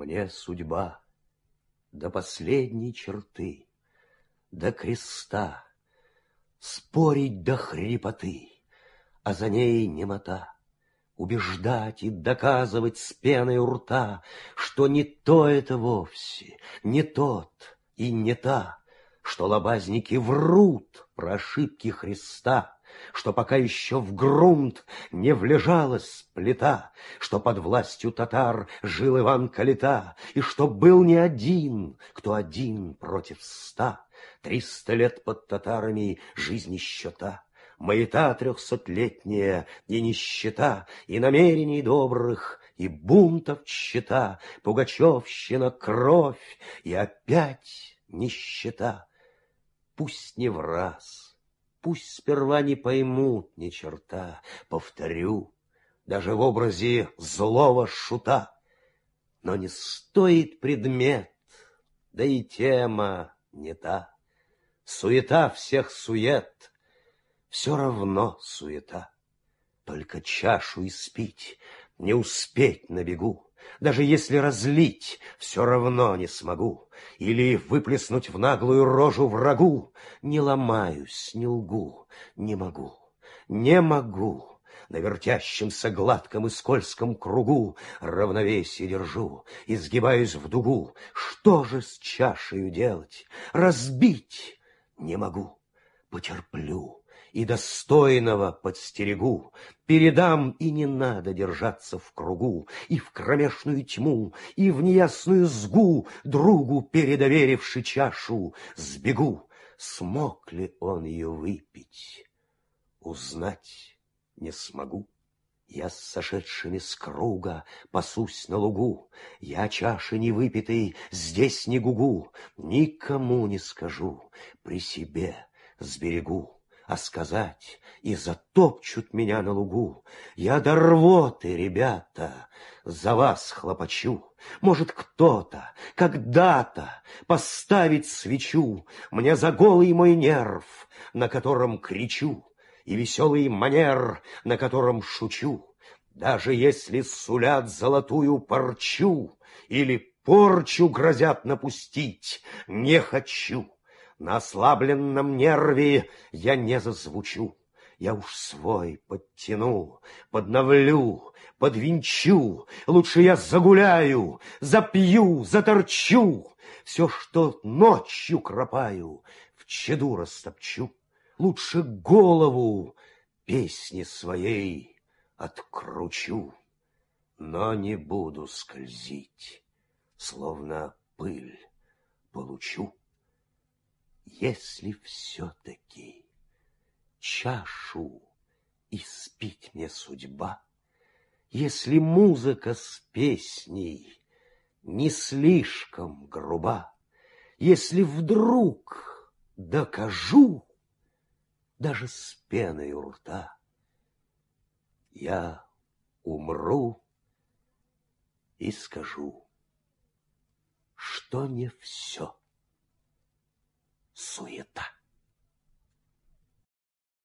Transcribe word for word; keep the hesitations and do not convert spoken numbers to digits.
Мне судьба до последней черты, до креста, спорить до хрипоты, а за ней немота, убеждать и доказывать с пеной у рта, что не то это вовсе, не тот и не та, что лобазники врут про ошибки Христа, что пока еще в грунт не влежалась плита, что под властью татар жил Иван Калита, и что был не один, кто один против ста. Триста лет под татарами жизни счета, маята трехсотлетняя и нищета, и намерений добрых, и бунтов чета, пугачевщина, кровь, и опять нищета. Пусть не в раз, пусть сперва не поймут ни черта, повторю, даже в образе злого шута. Но не стоит предмет, да и тема не та. Суета всех сует, все равно суета. Только чашу испить, не успеть на бегу. Даже если разлить, все равно не смогу. Или выплеснуть в наглую рожу врагу. Не ломаюсь, не лгу, не могу, не могу. На вертящемся гладком и скользком кругу равновесие держу, изгибаюсь в дугу. Что же с чашею делать? Разбить не могу. Потерплю и достойного подстерегу, передам, и не надо держаться в кругу, и в кромешную тьму, и в неясную сгу, другу передоверивши чашу, сбегу. Смог ли он ее выпить, узнать не смогу. Я с сошедшими с круга пасусь на лугу, я чаши не выпитой здесь не гугу, никому не скажу, при себе сберегу. А сказать, и затопчут меня на лугу. Я до рвоты, ребята, за вас хлопочу. Может, кто-то когда-то поставить свечу мне за голый мой нерв, на котором кричу, и веселый манер, на котором шучу. Даже если сулят золотую парчу или порчу грозят напустить, не хочу. На ослабленном нерве я не зазвучу. Я уж свой подтяну, подновлю, подвинчу. Лучше я загуляю, запью, заторчу. Все, что ночью кропаю, в чаду растопчу. Лучше голову песни своей откручу. Но не буду скользить, словно пыль получу. Если все-таки чашу испить мне судьба, если музыка с песней не слишком груба, если вдруг докажу, даже с пеной у рта, я умру и скажу, что не все суета.